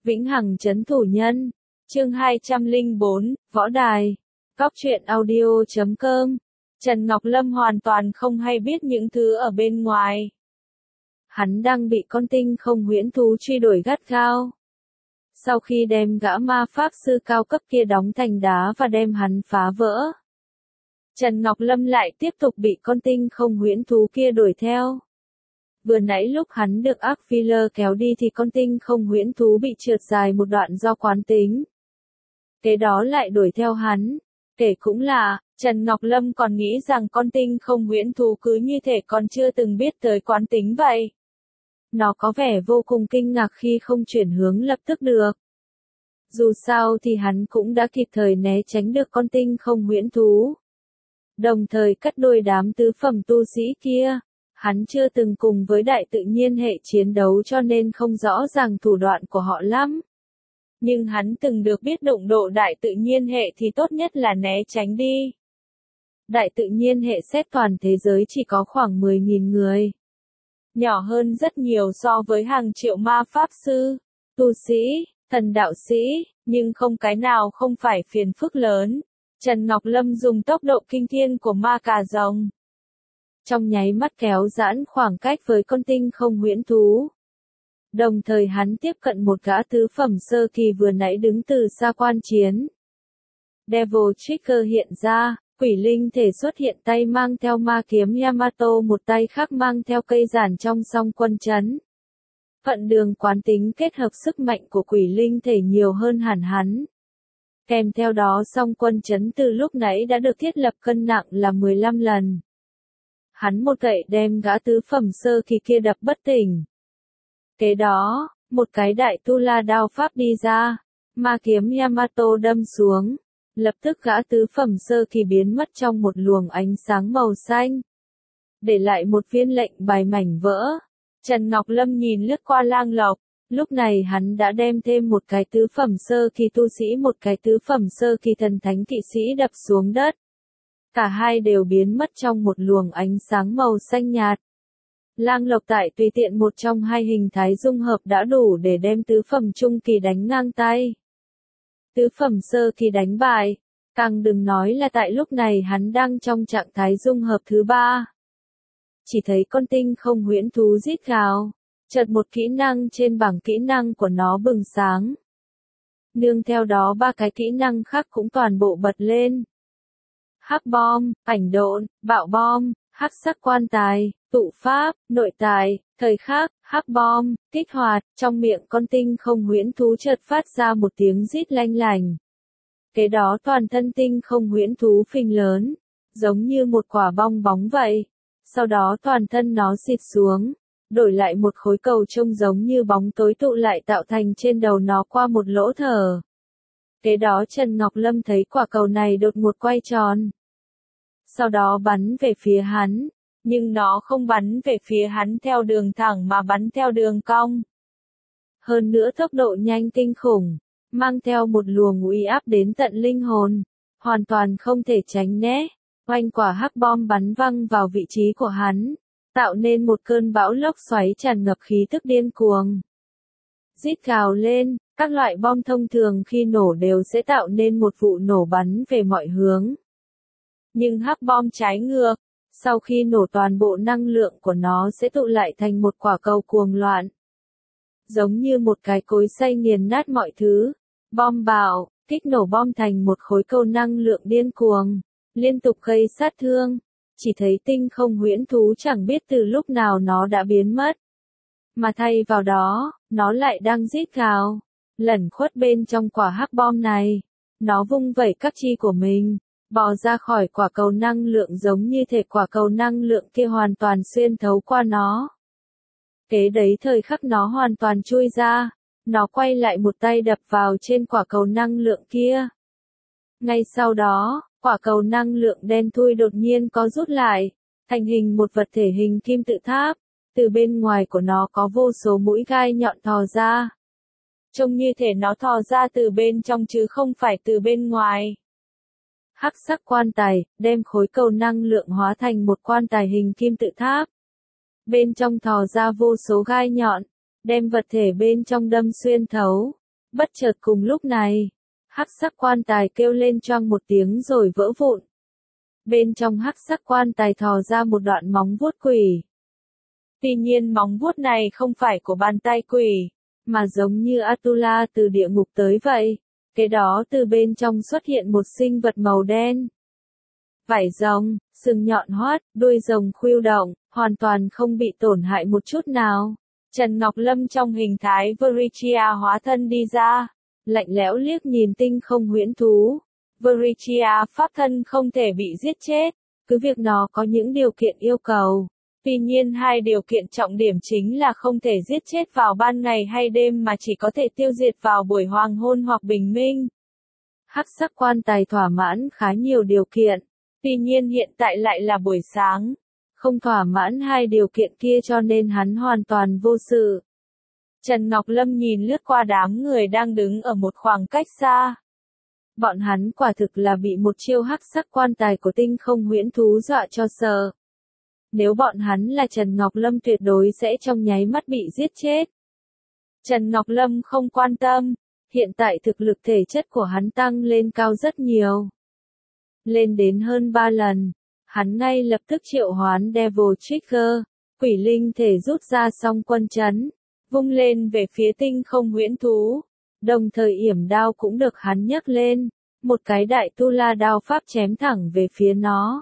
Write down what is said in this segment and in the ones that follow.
Vĩnh hằng trấn thủ nhân. Chương 204, Võ Đài. Góc truyện audio.com. Trần Ngọc Lâm hoàn toàn không hay biết những thứ ở bên ngoài. Hắn đang bị con tinh không huyễn thú truy đuổi gắt gao. Sau khi đem gã ma pháp sư cao cấp kia đóng thành đá và đem hắn phá vỡ, Trần Ngọc Lâm lại tiếp tục bị con tinh không huyễn thú kia đuổi theo. Vừa nãy lúc hắn được ác filler kéo đi thì con tinh không huyễn thú bị trượt dài một đoạn do quán tính. Kế đó lại đuổi theo hắn. Kể cũng là, Trần Ngọc Lâm còn nghĩ rằng con tinh không huyễn thú cứ như thể còn chưa từng biết tới quán tính vậy. Nó có vẻ vô cùng kinh ngạc khi không chuyển hướng lập tức được. Dù sao thì hắn cũng đã kịp thời né tránh được con tinh không huyễn thú. Đồng thời cắt đuôi đám tứ phẩm tu sĩ kia. Hắn chưa từng cùng với đại tự nhiên hệ chiến đấu cho nên không rõ ràng thủ đoạn của họ lắm. Nhưng hắn từng được biết đụng độ đại tự nhiên hệ thì tốt nhất là né tránh đi. Đại tự nhiên hệ xét toàn thế giới chỉ có khoảng 10.000 người. Nhỏ hơn rất nhiều so với hàng triệu ma pháp sư, tu sĩ, thần đạo sĩ, nhưng không cái nào không phải phiền phức lớn. Trần Ngọc Lâm dùng tốc độ kinh thiên của ma cà rồng. Trong nháy mắt kéo giãn khoảng cách với con tinh không huyễn thú. Đồng thời hắn tiếp cận một gã tứ phẩm sơ kỳ vừa nãy đứng từ xa quan chiến. Devil Trigger hiện ra, quỷ linh thể xuất hiện tay mang theo ma kiếm Yamato, một tay khác mang theo cây giản trong song quân chấn. Vận đường quán tính kết hợp sức mạnh của quỷ linh thể nhiều hơn hẳn hắn. Kèm theo đó song quân chấn từ lúc nãy đã được thiết lập cân nặng là 15 lần. Hắn một gậy đem gã tứ phẩm sơ kỳ kia đập bất tỉnh. Kế đó, một cái đại tu la đao pháp đi ra, ma kiếm Yamato đâm xuống, lập tức gã tứ phẩm sơ kỳ biến mất trong một luồng ánh sáng màu xanh, để lại một viên lệnh bài mảnh vỡ. Trần Ngọc Lâm nhìn lướt qua Lang Lộc, lúc này hắn đã đem thêm một cái tứ phẩm sơ kỳ tu sĩ, một cái tứ phẩm sơ kỳ thần thánh kỵ sĩ đập xuống đất. Cả hai đều biến mất trong một luồng ánh sáng màu xanh nhạt. Lang Lộc tại tùy tiện một trong hai hình thái dung hợp đã đủ để đem tứ phẩm trung kỳ đánh ngang tay. Tứ phẩm sơ kỳ đánh bại, càng đừng nói là tại lúc này hắn đang trong trạng thái dung hợp thứ ba. Chỉ thấy con tinh không huyễn thú rít gào, chợt một kỹ năng trên bảng kỹ năng của nó bừng sáng. Nương theo đó ba cái kỹ năng khác cũng toàn bộ bật lên. Hắc bom, ảnh độn, bạo bom, hắc sắc quan tài, tụ pháp, nội tài, thời khắc, hắc bom, kích hoạt. Trong miệng con tinh không huyễn thú chợt phát ra một tiếng rít lanh lành. Kế đó toàn thân tinh không huyễn thú phình lớn, giống như một quả bong bóng vậy. Sau đó toàn thân nó xịt xuống, đổi lại một khối cầu trông giống như bóng tối tụ lại tạo thành trên đầu nó qua một lỗ thở. Kế đó Trần Ngọc Lâm thấy quả cầu này đột ngột quay tròn. Sau đó bắn về phía hắn, nhưng nó không bắn về phía hắn theo đường thẳng mà bắn theo đường cong. Hơn nữa tốc độ nhanh kinh khủng, mang theo một luồng uy áp đến tận linh hồn, hoàn toàn không thể tránh né. Oanh, quả hắc bom bắn văng vào vị trí của hắn, tạo nên một cơn bão lốc xoáy tràn ngập khí tức điên cuồng. Rít gào lên, các loại bom thông thường khi nổ đều sẽ tạo nên một vụ nổ bắn về mọi hướng. Nhưng hắc bom trái ngược, sau khi nổ toàn bộ năng lượng của nó sẽ tụ lại thành một quả cầu cuồng loạn. Giống như một cái cối xay nghiền nát mọi thứ, bom bạo, kích nổ bom thành một khối cầu năng lượng điên cuồng, liên tục gây sát thương. Chỉ thấy tinh không huyễn thú chẳng biết từ lúc nào nó đã biến mất. Mà thay vào đó, nó lại đang rít gào, lẩn khuất bên trong quả hắc bom này. Nó vung vẩy các chi của mình, bò ra khỏi quả cầu năng lượng giống như thể quả cầu năng lượng kia hoàn toàn xuyên thấu qua nó. Kế đấy thời khắc nó hoàn toàn chui ra, nó quay lại một tay đập vào trên quả cầu năng lượng kia. Ngay sau đó, quả cầu năng lượng đen thui đột nhiên có rút lại, thành hình một vật thể hình kim tự tháp, từ bên ngoài của nó có vô số mũi gai nhọn thò ra. Trông như thể nó thò ra từ bên trong chứ không phải từ bên ngoài. Hắc sắc quan tài, đem khối cầu năng lượng hóa thành một quan tài hình kim tự tháp. Bên trong thò ra vô số gai nhọn, đem vật thể bên trong đâm xuyên thấu. Bất chợt cùng lúc này, hắc sắc quan tài kêu lên choang một tiếng rồi vỡ vụn. Bên trong hắc sắc quan tài thò ra một đoạn móng vuốt quỷ. Tuy nhiên móng vuốt này không phải của bàn tay quỷ, mà giống như Atula từ địa ngục tới vậy. Kế đó từ bên trong xuất hiện một sinh vật màu đen. Vảy rồng, sừng nhọn hoắt, đuôi rồng khuỷu động, hoàn toàn không bị tổn hại một chút nào. Trần Ngọc Lâm trong hình thái Veritia hóa thân đi ra, lạnh lẽo liếc nhìn tinh không huyễn thú. Veritia pháp thân không thể bị giết chết, cứ việc nó có những điều kiện yêu cầu. Tuy nhiên hai điều kiện trọng điểm chính là không thể giết chết vào ban ngày hay đêm mà chỉ có thể tiêu diệt vào buổi hoàng hôn hoặc bình minh. Hắc sắc quan tài thỏa mãn khá nhiều điều kiện, tuy nhiên hiện tại lại là buổi sáng, không thỏa mãn hai điều kiện kia cho nên hắn hoàn toàn vô sự. Trần Ngọc Lâm nhìn lướt qua đám người đang đứng ở một khoảng cách xa. Bọn hắn quả thực là bị một chiêu hắc sắc quan tài của tinh không huyễn thú dọa cho sợ. Nếu bọn hắn là Trần Ngọc Lâm tuyệt đối sẽ trong nháy mắt bị giết chết. Trần Ngọc Lâm không quan tâm, hiện tại thực lực thể chất của hắn tăng lên cao rất nhiều. Lên đến hơn 3 lần, hắn ngay lập tức triệu hoán Devil Trigger, quỷ linh thể rút ra song quân chấn, vung lên về phía tinh không huyễn thú. Đồng thời yểm đao cũng được hắn nhấc lên, một cái đại tu la đao pháp chém thẳng về phía nó.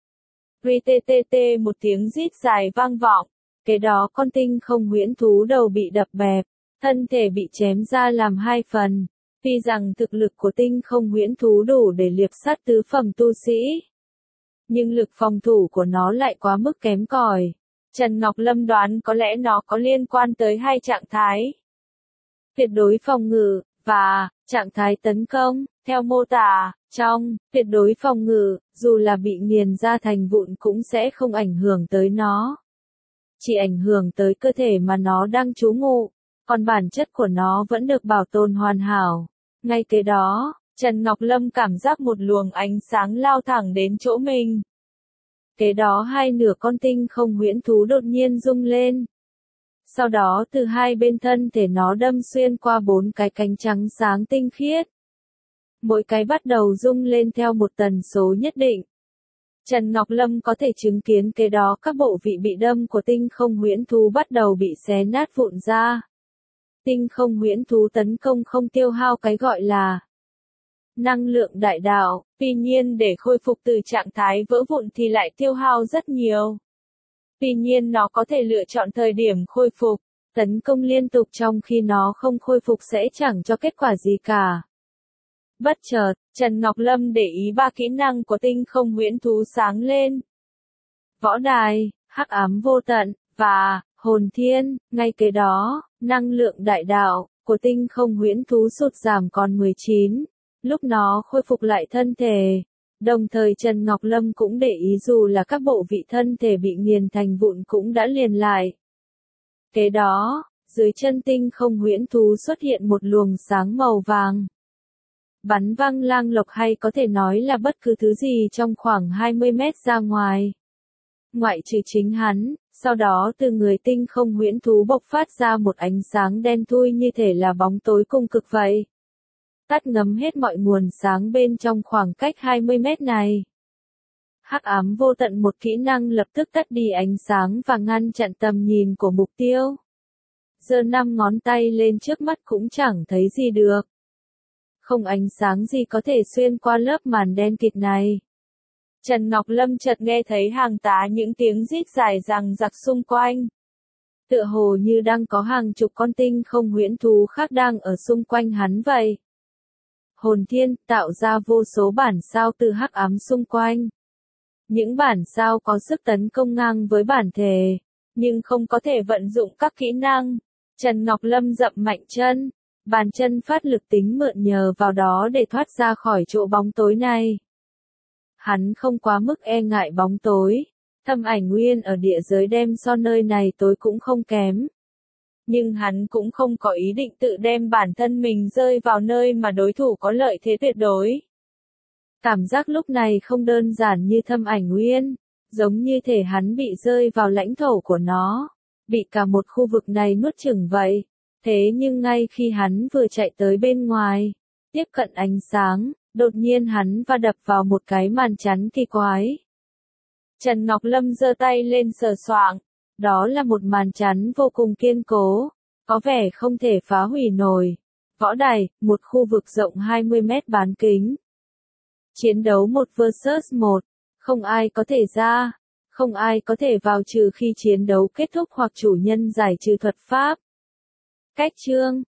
Rittt một tiếng rít dài vang vọng, kế đó con tinh không huyễn thú đầu bị đập bẹp, thân thể bị chém ra làm hai phần. Tuy rằng thực lực của tinh không huyễn thú đủ để liệp sát tứ phẩm tu sĩ, nhưng lực phòng thủ của nó lại quá mức kém cỏi. Trần Ngọc Lâm đoán có lẽ nó có liên quan tới hai trạng thái: tuyệt đối phòng ngự, và trạng thái tấn công. Theo mô tả, trong tuyệt đối phòng ngự, dù là bị nghiền ra thành vụn cũng sẽ không ảnh hưởng tới nó. Chỉ ảnh hưởng tới cơ thể mà nó đang trú ngụ, còn bản chất của nó vẫn được bảo tồn hoàn hảo. Ngay kế đó, Trần Ngọc Lâm cảm giác một luồng ánh sáng lao thẳng đến chỗ mình. Kế đó hai nửa con tinh không huyễn thú đột nhiên rung lên. Sau đó từ hai bên thân thể nó đâm xuyên qua 4 cái cánh trắng sáng tinh khiết. Mỗi cái bắt đầu rung lên theo một tần số nhất định. Trần Ngọc Lâm có thể chứng kiến kế đó các bộ vị bị đâm của tinh không huyễn thú bắt đầu bị xé nát vụn ra. Tinh không huyễn thú tấn công không tiêu hao cái gọi là năng lượng đại đạo, tuy nhiên để khôi phục từ trạng thái vỡ vụn thì lại tiêu hao rất nhiều. Tuy nhiên nó có thể lựa chọn thời điểm khôi phục, tấn công liên tục trong khi nó không khôi phục sẽ chẳng cho kết quả gì cả. Bất chợt, Trần Ngọc Lâm để ý 3 kỹ năng của tinh không huyễn thú sáng lên. Võ đài, hắc ám vô tận, và hồn thiên. Ngay kế đó, năng lượng đại đạo của tinh không huyễn thú sụt giảm còn 19. Lúc nó khôi phục lại thân thể. Đồng thời Trần Ngọc Lâm cũng để ý dù là các bộ vị thân thể bị nghiền thành vụn cũng đã liền lại. Kế đó, dưới chân tinh không huyễn thú xuất hiện một luồng sáng màu vàng. Bắn văng lang lộc hay có thể nói là bất cứ thứ gì trong khoảng 20 mét ra ngoài. Ngoại trừ chính hắn, sau đó từ người tinh không huyễn thú bộc phát ra một ánh sáng đen thui như thể là bóng tối cùng cực vậy. Tắt ngấm hết mọi nguồn sáng bên trong khoảng cách 20 mét này. Hắc ám vô tận một kỹ năng lập tức tắt đi ánh sáng và ngăn chặn tầm nhìn của mục tiêu. Giơ 5 ngón tay lên trước mắt cũng chẳng thấy gì được. Không ánh sáng gì có thể xuyên qua lớp màn đen kịt này. Trần Ngọc Lâm chợt nghe thấy hàng tá những tiếng rít dài dằng dặc xung quanh. Tựa hồ như đang có hàng chục con tinh không huyễn thú khác đang ở xung quanh hắn vậy. Hồn thiên tạo ra vô số bản sao từ hắc ám xung quanh. Những bản sao có sức tấn công ngang với bản thể, nhưng không có thể vận dụng các kỹ năng. Trần Ngọc Lâm dậm mạnh chân, bàn chân phát lực tính mượn nhờ vào đó để thoát ra khỏi chỗ bóng tối này. Hắn không quá mức e ngại bóng tối, Thâm Ảnh Nguyên ở địa giới đem so nơi này tối cũng không kém. Nhưng hắn cũng không có ý định tự đem bản thân mình rơi vào nơi mà đối thủ có lợi thế tuyệt đối. Cảm giác lúc này không đơn giản như Thâm Ảnh Nguyên, giống như thể hắn bị rơi vào lãnh thổ của nó, bị cả một khu vực này nuốt chửng vậy. Thế nhưng ngay khi hắn vừa chạy tới bên ngoài, tiếp cận ánh sáng, đột nhiên hắn va đập vào một cái màn chắn kỳ quái. Trần Ngọc Lâm giơ tay lên sờ soạng, đó là một màn chắn vô cùng kiên cố, có vẻ không thể phá hủy nổi. Võ đài, một khu vực rộng 20 mét bán kính. Chiến đấu 1 vs 1, không ai có thể ra, không ai có thể vào trừ khi chiến đấu kết thúc hoặc chủ nhân giải trừ thuật pháp. Cách chương